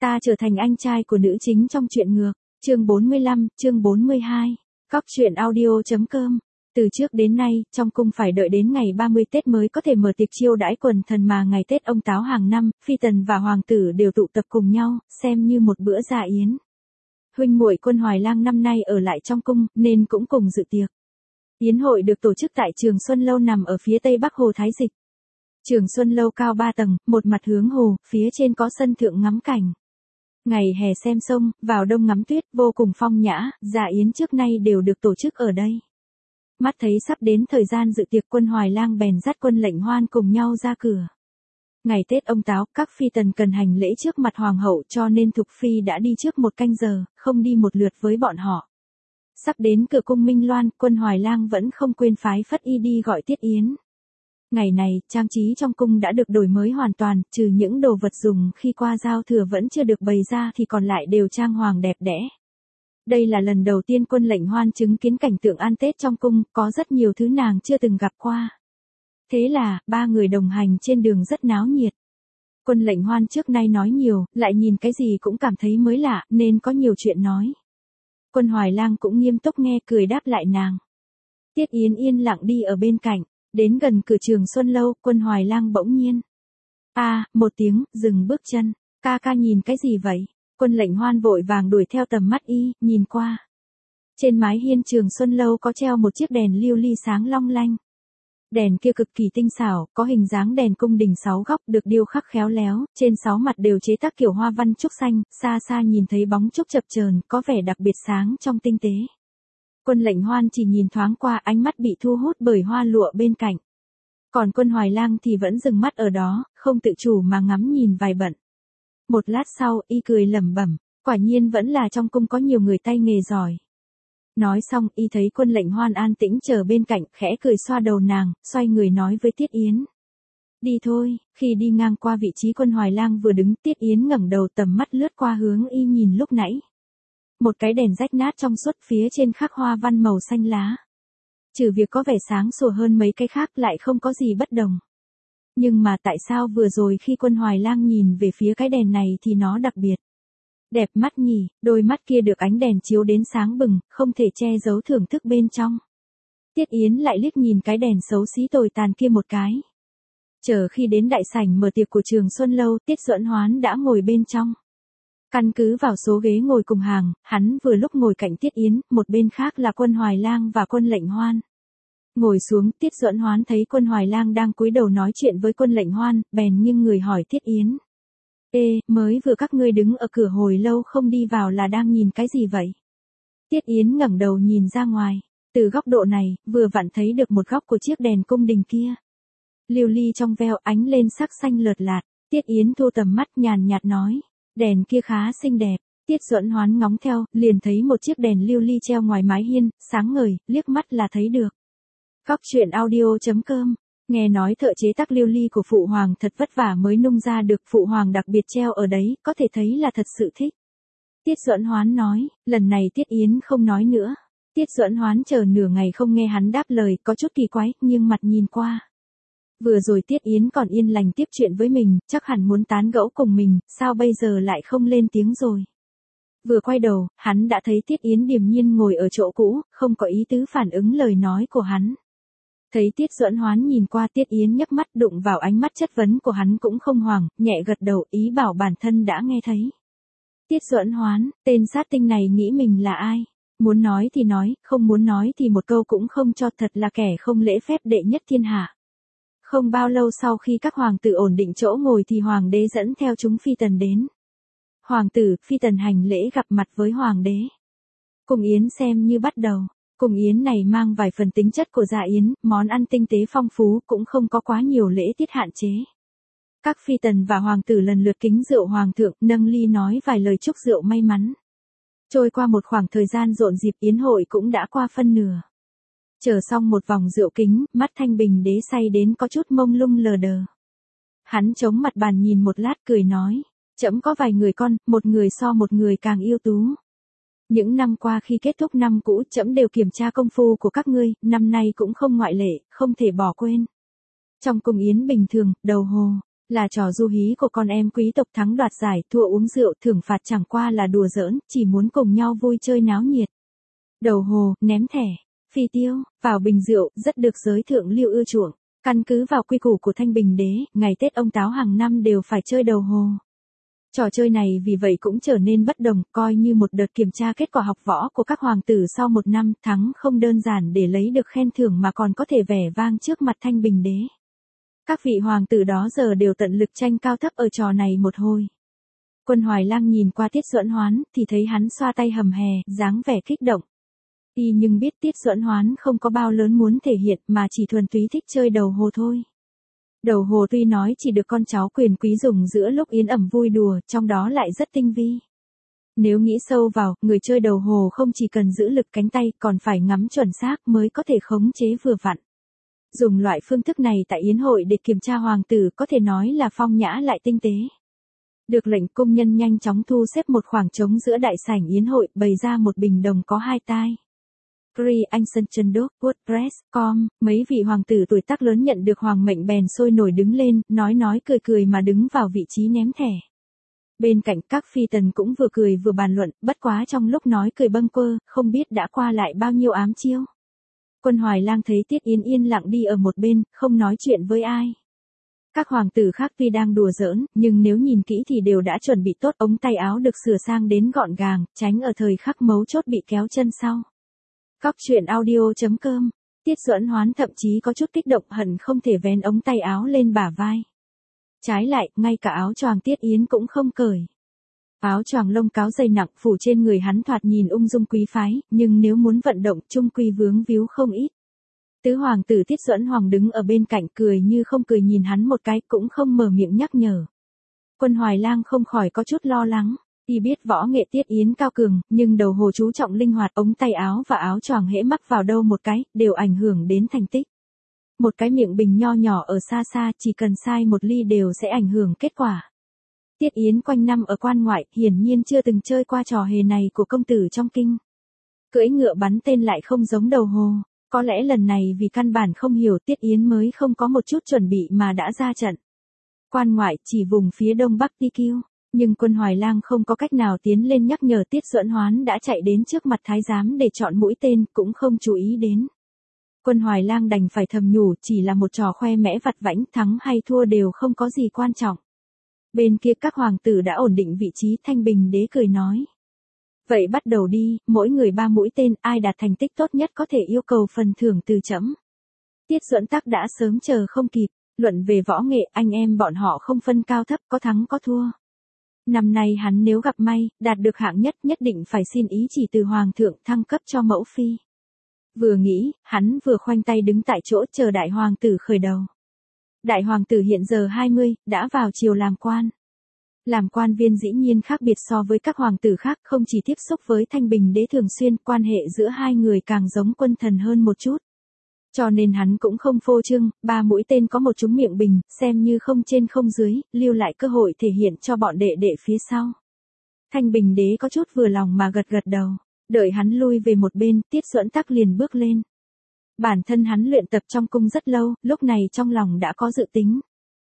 Ta trở thành anh trai của nữ chính trong truyện ngược. Chương 45, chương 42. Góc truyện audio.com. Từ trước đến nay, trong cung phải đợi đến ngày 30 Tết mới có thể mở tiệc chiêu đãi quần thần, mà ngày Tết ông Táo hàng năm, phi tần và hoàng tử đều tụ tập cùng nhau, xem như một bữa dạ yến. Huynh muội Quân Hoài Lang năm nay ở lại trong cung, nên cũng cùng dự tiệc. Yến hội được tổ chức tại Trường Xuân Lâu nằm ở phía tây bắc Hồ Thái Dịch. Trường Xuân Lâu cao 3 tầng, một mặt hướng hồ, phía trên có sân thượng ngắm cảnh. Ngày hè xem sông, vào đông ngắm tuyết, vô cùng phong nhã, dạ yến trước nay đều được tổ chức ở đây. Mắt thấy sắp đến thời gian dự tiệc, Quân Hoài Lang bèn dắt Quân Lệnh Hoan cùng nhau ra cửa. Ngày Tết ông Táo, các phi tần cần hành lễ trước mặt hoàng hậu, cho nên Thục Phi đã đi trước một canh giờ, không đi một lượt với bọn họ. Sắp đến cửa cung Minh Loan, Quân Hoài Lang vẫn không quên phái Phất Y đi gọi Tiết Yến. Ngày này, trang trí trong cung đã được đổi mới hoàn toàn, trừ những đồ vật dùng khi qua giao thừa vẫn chưa được bày ra thì còn lại đều trang hoàng đẹp đẽ. Đây là lần đầu tiên Quân Lệnh Hoan chứng kiến cảnh tượng ăn Tết trong cung, có rất nhiều thứ nàng chưa từng gặp qua. Thế là, ba người đồng hành trên đường rất náo nhiệt. Quân Lệnh Hoan trước nay nói nhiều, lại nhìn cái gì cũng cảm thấy mới lạ, nên có nhiều chuyện nói. Quân Hoài Lang cũng nghiêm túc nghe, cười đáp lại nàng. Tiết Yến yên lặng đi ở bên cạnh. Đến gần cửa Trường Xuân Lâu, Quân Hoài Lang bỗng nhiên. Một tiếng, dừng bước chân. Ca nhìn cái gì vậy? Quân Lệnh Hoan vội vàng đuổi theo tầm mắt y, nhìn qua. Trên mái hiên Trường Xuân Lâu có treo một chiếc đèn lưu ly sáng long lanh. Đèn kia cực kỳ tinh xảo, có hình dáng đèn cung đình 6 góc được điêu khắc khéo léo, trên 6 mặt đều chế tác kiểu hoa văn trúc xanh, xa xa nhìn thấy bóng trúc chập chờn, có vẻ đặc biệt sáng trong tinh tế. Quân Lệnh Hoan chỉ nhìn thoáng qua, ánh mắt bị thu hút bởi hoa lụa bên cạnh. Còn Quân Hoài Lang thì vẫn dừng mắt ở đó, không tự chủ mà ngắm nhìn vài bận. Một lát sau, y cười lẩm bẩm, quả nhiên vẫn là trong cung có nhiều người tay nghề giỏi. Nói xong, y thấy Quân Lệnh Hoan an tĩnh chờ bên cạnh, khẽ cười xoa đầu nàng, xoay người nói với Tiết Yến. Đi thôi. Khi đi ngang qua vị trí Quân Hoài Lang vừa đứng, Tiết Yến ngẩng đầu, tầm mắt lướt qua hướng y nhìn lúc nãy. Một cái đèn rách nát trong suốt, phía trên khắc hoa văn màu xanh lá. Trừ việc có vẻ sáng sủa hơn mấy cái khác, lại không có gì bất đồng. Nhưng mà tại sao vừa rồi khi Quân Hoài Lang nhìn về phía cái đèn này thì nó đặc biệt? Đẹp mắt nhỉ, đôi mắt kia được ánh đèn chiếu đến sáng bừng, không thể che giấu thưởng thức bên trong. Tiết Yến lại liếc nhìn cái đèn xấu xí tồi tàn kia một cái. Chờ khi đến đại sảnh mở tiệc của Trường Xuân Lâu, Tiết Duẫn Hoán đã ngồi bên trong. Căn cứ vào số ghế ngồi cùng hàng, hắn vừa lúc ngồi cạnh Tiết Yến, một bên khác là Quân Hoài Lang và Quân Lệnh Hoan. Ngồi xuống, Tiết Duẫn Hoán thấy Quân Hoài Lang đang cúi đầu nói chuyện với Quân Lệnh Hoan, bèn nghiêng người hỏi Tiết Yến. Mới vừa các ngươi đứng ở cửa hồi lâu không đi vào là đang nhìn cái gì vậy? Tiết Yến ngẩng đầu nhìn ra ngoài, từ góc độ này, vừa vặn thấy được một góc của chiếc đèn cung đình kia. Lưu ly trong veo ánh lên sắc xanh lợt lạt, Tiết Yến thu tầm mắt nhàn nhạt nói. Đèn kia khá xinh đẹp. Tiết Duẫn Hoán ngóng theo, liền thấy một chiếc đèn lưu ly treo ngoài mái hiên, sáng ngời, liếc mắt là thấy được. Góc truyện audio.com. Nghe nói thợ chế tác lưu ly của Phụ Hoàng thật vất vả mới nung ra được, Phụ Hoàng đặc biệt treo ở đấy, có thể thấy là thật sự thích. Tiết Duẫn Hoán nói, lần này Tiết Yến không nói nữa. Tiết Duẫn Hoán chờ nửa ngày không nghe hắn đáp lời, có chút kỳ quái, nhưng mặt nhìn qua. Vừa rồi Tiết Yến còn yên lành tiếp chuyện với mình, chắc hẳn muốn tán gẫu cùng mình, sao bây giờ lại không lên tiếng rồi. Vừa quay đầu, hắn đã thấy Tiết Yến điềm nhiên ngồi ở chỗ cũ, không có ý tứ phản ứng lời nói của hắn. Thấy Tiết Duẫn Hoán nhìn qua, Tiết Yến nhấc mắt đụng vào ánh mắt chất vấn của hắn cũng không hoảng, nhẹ gật đầu, ý bảo bản thân đã nghe thấy. Tiết Duẫn Hoán, tên sát tinh này nghĩ mình là ai? Muốn nói thì nói, không muốn nói thì một câu cũng không cho, thật là kẻ không lễ phép đệ nhất thiên hạ. Không bao lâu sau khi các hoàng tử ổn định chỗ ngồi thì hoàng đế dẫn theo chúng phi tần đến. Hoàng tử, phi tần hành lễ gặp mặt với hoàng đế. Cung yến xem như bắt đầu. Cung yến này mang vài phần tính chất của dạ yến, món ăn tinh tế phong phú, cũng không có quá nhiều lễ tiết hạn chế. Các phi tần và hoàng tử lần lượt kính rượu hoàng thượng, nâng ly nói vài lời chúc rượu may mắn. Trôi qua một khoảng thời gian rộn rịp, yến hội cũng đã qua phân nửa. Chờ xong một vòng rượu kính, mắt Thanh Bình đế say đến có chút mông lung lờ đờ. Hắn chống mặt bàn nhìn một lát cười nói, trẫm có vài người con, một người so một người càng ưu tú. Những năm qua khi kết thúc năm cũ, trẫm đều kiểm tra công phu của các ngươi, năm nay cũng không ngoại lệ, không thể bỏ quên. Trong cung yến bình thường, đầu hồ, Là trò du hí của con em quý tộc thắng đoạt giải, thua uống rượu, thưởng phạt chẳng qua là đùa giỡn, chỉ muốn cùng nhau vui chơi náo nhiệt. Đầu hồ, ném thẻ, phi tiêu, vào bình rượu, rất được giới thượng lưu ưa chuộng. Căn cứ vào quy củ của Thanh Bình đế, ngày Tết ông Táo hàng năm đều phải chơi đầu hồ. Trò chơi này vì vậy cũng trở nên bất đồng, coi như một đợt kiểm tra kết quả học võ của các hoàng tử sau một năm, thắng không đơn giản để lấy được khen thưởng mà còn có thể vẻ vang trước mặt Thanh Bình đế. Các vị hoàng tử đó giờ đều tận lực tranh cao thấp ở trò này một hồi. Quân Hoài Lang nhìn qua Tiết Duẫn Hoán thì thấy hắn xoa tay hầm hè, dáng vẻ kích động. Y nhưng biết Tiết Duẫn Hoán không có bao lớn muốn thể hiện mà chỉ thuần túy thích chơi đầu hồ thôi. Đầu hồ tuy nói chỉ được con cháu quyền quý dùng giữa lúc yến ẩm vui đùa, trong đó lại rất tinh vi. Nếu nghĩ sâu vào, người chơi đầu hồ không chỉ cần giữ lực cánh tay còn phải ngắm chuẩn xác mới có thể khống chế vừa vặn. Dùng loại phương thức này tại yến hội để kiểm tra hoàng tử có thể nói là phong nhã lại tinh tế. Được lệnh, công nhân nhanh chóng thu xếp một khoảng trống giữa đại sảnh yến hội, bày ra một bình đồng có hai tai. Gri Anson Chundok, WordPress.com, mấy vị hoàng tử tuổi tác lớn nhận được hoàng mệnh bèn sôi nổi đứng lên, nói cười cười mà đứng vào vị trí ném thẻ. Bên cạnh các phi tần cũng vừa cười vừa bàn luận, bất quá trong lúc nói cười bâng quơ, không biết đã qua lại bao nhiêu ám chiêu. Quân Hoài Lang thấy Tiết Yến yên lặng đi ở một bên, không nói chuyện với ai. Các hoàng tử khác tuy đang đùa giỡn, nhưng nếu nhìn kỹ thì đều đã chuẩn bị tốt, ống tay áo được sửa sang đến gọn gàng, tránh ở thời khắc mấu chốt bị kéo chân sau. Cóc truyện audio.com, Tiết Duẫn Hoán thậm chí có chút kích động hận không thể vén ống tay áo lên bả vai. Trái lại, ngay cả áo choàng Tiết Yến cũng không cởi. Áo choàng lông cáo dày nặng phủ trên người hắn thoạt nhìn ung dung quý phái, nhưng nếu muốn vận động chung quy vướng víu không ít. Tứ hoàng tử Tiết Duẫn Hoàng đứng ở bên cạnh cười như không cười nhìn hắn một cái cũng không mở miệng nhắc nhở. Quân Hoài Lang không khỏi có chút lo lắng. Y biết võ nghệ Tiết Yến cao cường, nhưng đầu hồ chú trọng linh hoạt, ống tay áo và áo choàng hễ mắc vào đâu một cái, đều ảnh hưởng đến thành tích. Một cái miệng bình nho nhỏ ở xa xa, chỉ cần sai một ly đều sẽ ảnh hưởng kết quả. Tiết Yến quanh năm ở quan ngoại, hiển nhiên chưa từng chơi qua trò hề này của công tử trong kinh. Cưỡi ngựa bắn tên lại không giống đầu hồ, có lẽ lần này vì căn bản không hiểu Tiết Yến mới không có một chút chuẩn bị mà đã ra trận. Quan ngoại chỉ vùng phía đông bắc TQ. Nhưng quân Hoài Lang không có cách nào tiến lên nhắc nhở Tiết Duẫn Hoán đã chạy đến trước mặt thái giám để chọn mũi tên, cũng không chú ý đến. Quân Hoài Lang đành phải thầm nhủ, chỉ là một trò khoe mẽ vặt vãnh, thắng hay thua đều không có gì quan trọng. Bên kia các hoàng tử đã ổn định vị trí, Thanh Bình đế cười nói. Vậy bắt đầu đi, mỗi người 3 mũi tên, ai đạt thành tích tốt nhất có thể yêu cầu phần thưởng từ trẫm. Tiết Duẫn Tắc đã sớm chờ không kịp, luận về võ nghệ, anh em bọn họ không phân cao thấp, có thắng có thua. Năm nay hắn nếu gặp may, đạt được hạng nhất, nhất định phải xin ý chỉ từ hoàng thượng thăng cấp cho mẫu phi. Vừa nghĩ, hắn vừa khoanh tay đứng tại chỗ chờ đại hoàng tử khởi đầu. Đại hoàng tử hiện giờ 20, đã vào triều làm quan. Làm quan viên dĩ nhiên khác biệt so với các hoàng tử khác, không chỉ tiếp xúc với Thanh Bình đế thường xuyên, quan hệ giữa hai người càng giống quân thần hơn một chút. Cho nên hắn cũng không phô trương, 3 mũi tên có một trúng miệng bình, xem như không trên không dưới, lưu lại cơ hội thể hiện cho bọn đệ đệ phía sau. Thanh Bình đế có chút vừa lòng mà gật gật đầu, đợi hắn lui về một bên, Tiết Duẫn Tắc liền bước lên. Bản thân hắn luyện tập trong cung rất lâu, lúc này trong lòng đã có dự tính.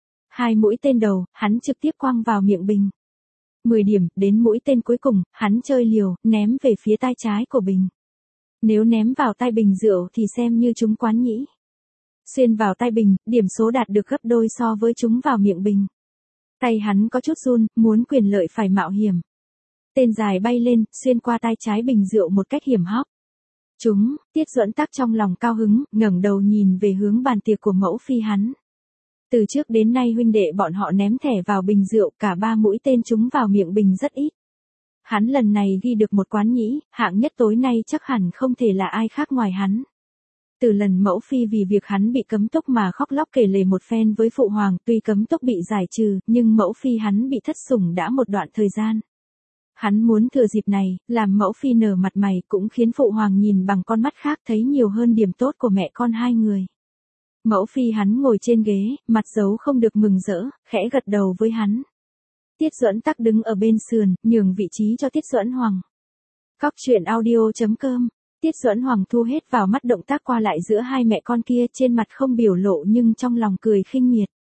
2 mũi tên đầu, hắn trực tiếp quăng vào miệng bình. 10 điểm, đến mũi tên cuối cùng, hắn chơi liều, ném về phía tay trái của bình. Nếu ném vào tay bình rượu thì xem như trúng quán nhĩ. Xuyên vào tay bình, điểm số đạt được gấp đôi so với trúng vào miệng bình. Tay hắn có chút run, muốn quyền lợi phải mạo hiểm. Tên dài bay lên, xuyên qua tay trái bình rượu một cách hiểm hóc. Trúng, Tiết Duẫn Tắc trong lòng cao hứng, ngẩng đầu nhìn về hướng bàn tiệc của mẫu phi hắn. Từ trước đến nay huynh đệ bọn họ ném thẻ vào bình rượu, cả 3 mũi tên trúng vào miệng bình rất ít. Hắn lần này ghi được một quán nhĩ, hạng nhất tối nay chắc hẳn không thể là ai khác ngoài hắn. Từ lần mẫu phi vì việc hắn bị cấm túc mà khóc lóc kể lể một phen với phụ hoàng, tuy cấm túc bị giải trừ, nhưng mẫu phi hắn bị thất sủng đã một đoạn thời gian. Hắn muốn thừa dịp này, làm mẫu phi nở mặt mày cũng khiến phụ hoàng nhìn bằng con mắt khác thấy nhiều hơn điểm tốt của mẹ con hai người. Mẫu phi hắn ngồi trên ghế, mặt giấu không được mừng rỡ, khẽ gật đầu với hắn. Tiết Duẫn Tắc đứng ở bên sườn, nhường vị trí cho Tiết Duẫn Hoàng. Cóc truyện audio.com, Tiết Duẫn Hoàng thu hết vào mắt động tác qua lại giữa hai mẹ con kia, trên mặt không biểu lộ nhưng trong lòng cười khinh miệt.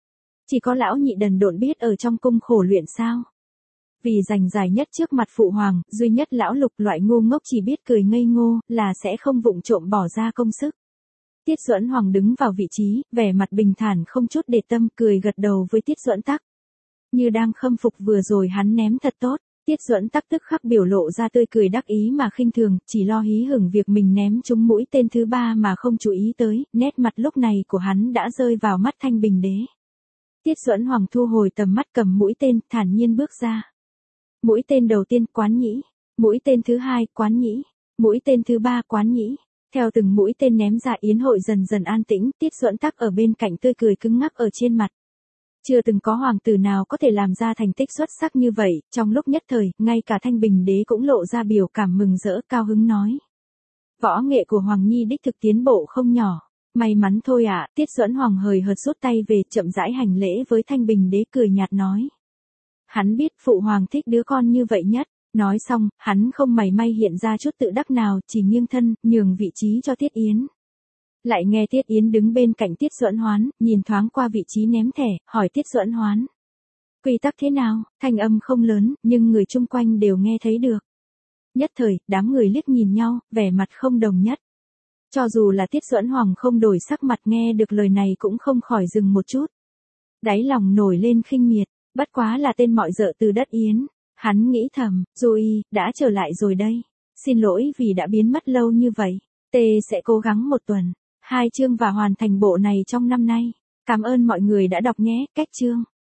Chỉ có lão nhị đần độn biết ở trong cung khổ luyện sao. Vì giành giải nhất trước mặt phụ hoàng, duy nhất lão Lục loại ngu ngốc chỉ biết cười ngây ngô, là sẽ không vụng trộm bỏ ra công sức. Tiết Duẫn Hoàng đứng vào vị trí, vẻ mặt bình thản không chút để tâm, cười gật đầu với Tiết Duẫn Tắc. Như đang khâm phục vừa rồi hắn ném thật tốt, Tiết Duẫn Tắc tức khắc biểu lộ ra tươi cười đắc ý mà khinh thường, chỉ lo hí hửng việc mình ném trúng mũi tên thứ 3 mà không chú ý tới, nét mặt lúc này của hắn đã rơi vào mắt Thanh Bình Đế. Tiết Duẫn Hoàng thu hồi tầm mắt cầm mũi tên, thản nhiên bước ra. Mũi tên đầu tiên Quán Nhĩ, mũi tên thứ 2 Quán Nhĩ, mũi tên thứ 3 Quán Nhĩ. Theo từng mũi tên ném ra yến hội dần dần an tĩnh, Tiết Duẫn Tắc ở bên cạnh tươi cười cứng ngắc ở trên mặt. Chưa từng có hoàng tử nào có thể làm ra thành tích xuất sắc như vậy, trong lúc nhất thời, ngay cả Thanh Bình Đế cũng lộ ra biểu cảm mừng rỡ cao hứng nói. Võ nghệ của Hoàng Nhi đích thực tiến bộ không nhỏ. May mắn thôi ạ, Tiết Duẫn Hoàng hời hợt rút tay về chậm rãi hành lễ với Thanh Bình Đế cười nhạt nói. Hắn biết phụ hoàng thích đứa con như vậy nhất. Nói xong, hắn không mảy may hiện ra chút tự đắc nào, chỉ nghiêng thân, nhường vị trí cho Tiết Yến. Lại nghe Tiết Yến đứng bên cạnh Tiết Duẫn Hoán, nhìn thoáng qua vị trí ném thẻ, hỏi Tiết Duẫn Hoán. Quy tắc thế nào? Thanh âm không lớn, nhưng người chung quanh đều nghe thấy được. Nhất thời, đám người liếc nhìn nhau, vẻ mặt không đồng nhất. Cho dù là Tiết Duẫn Hoàng không đổi sắc mặt nghe được lời này cũng không khỏi dừng một chút. Đáy lòng nổi lên khinh miệt, bất quá là tên mọi dợ từ đất Yến. Hắn nghĩ thầm, rồi, đã trở lại rồi đây. Xin lỗi vì đã biến mất lâu như vậy. T sẽ cố gắng 1 tuần, 2 chương và hoàn thành bộ này trong năm nay. Cảm ơn mọi người đã đọc nhé, cách chương.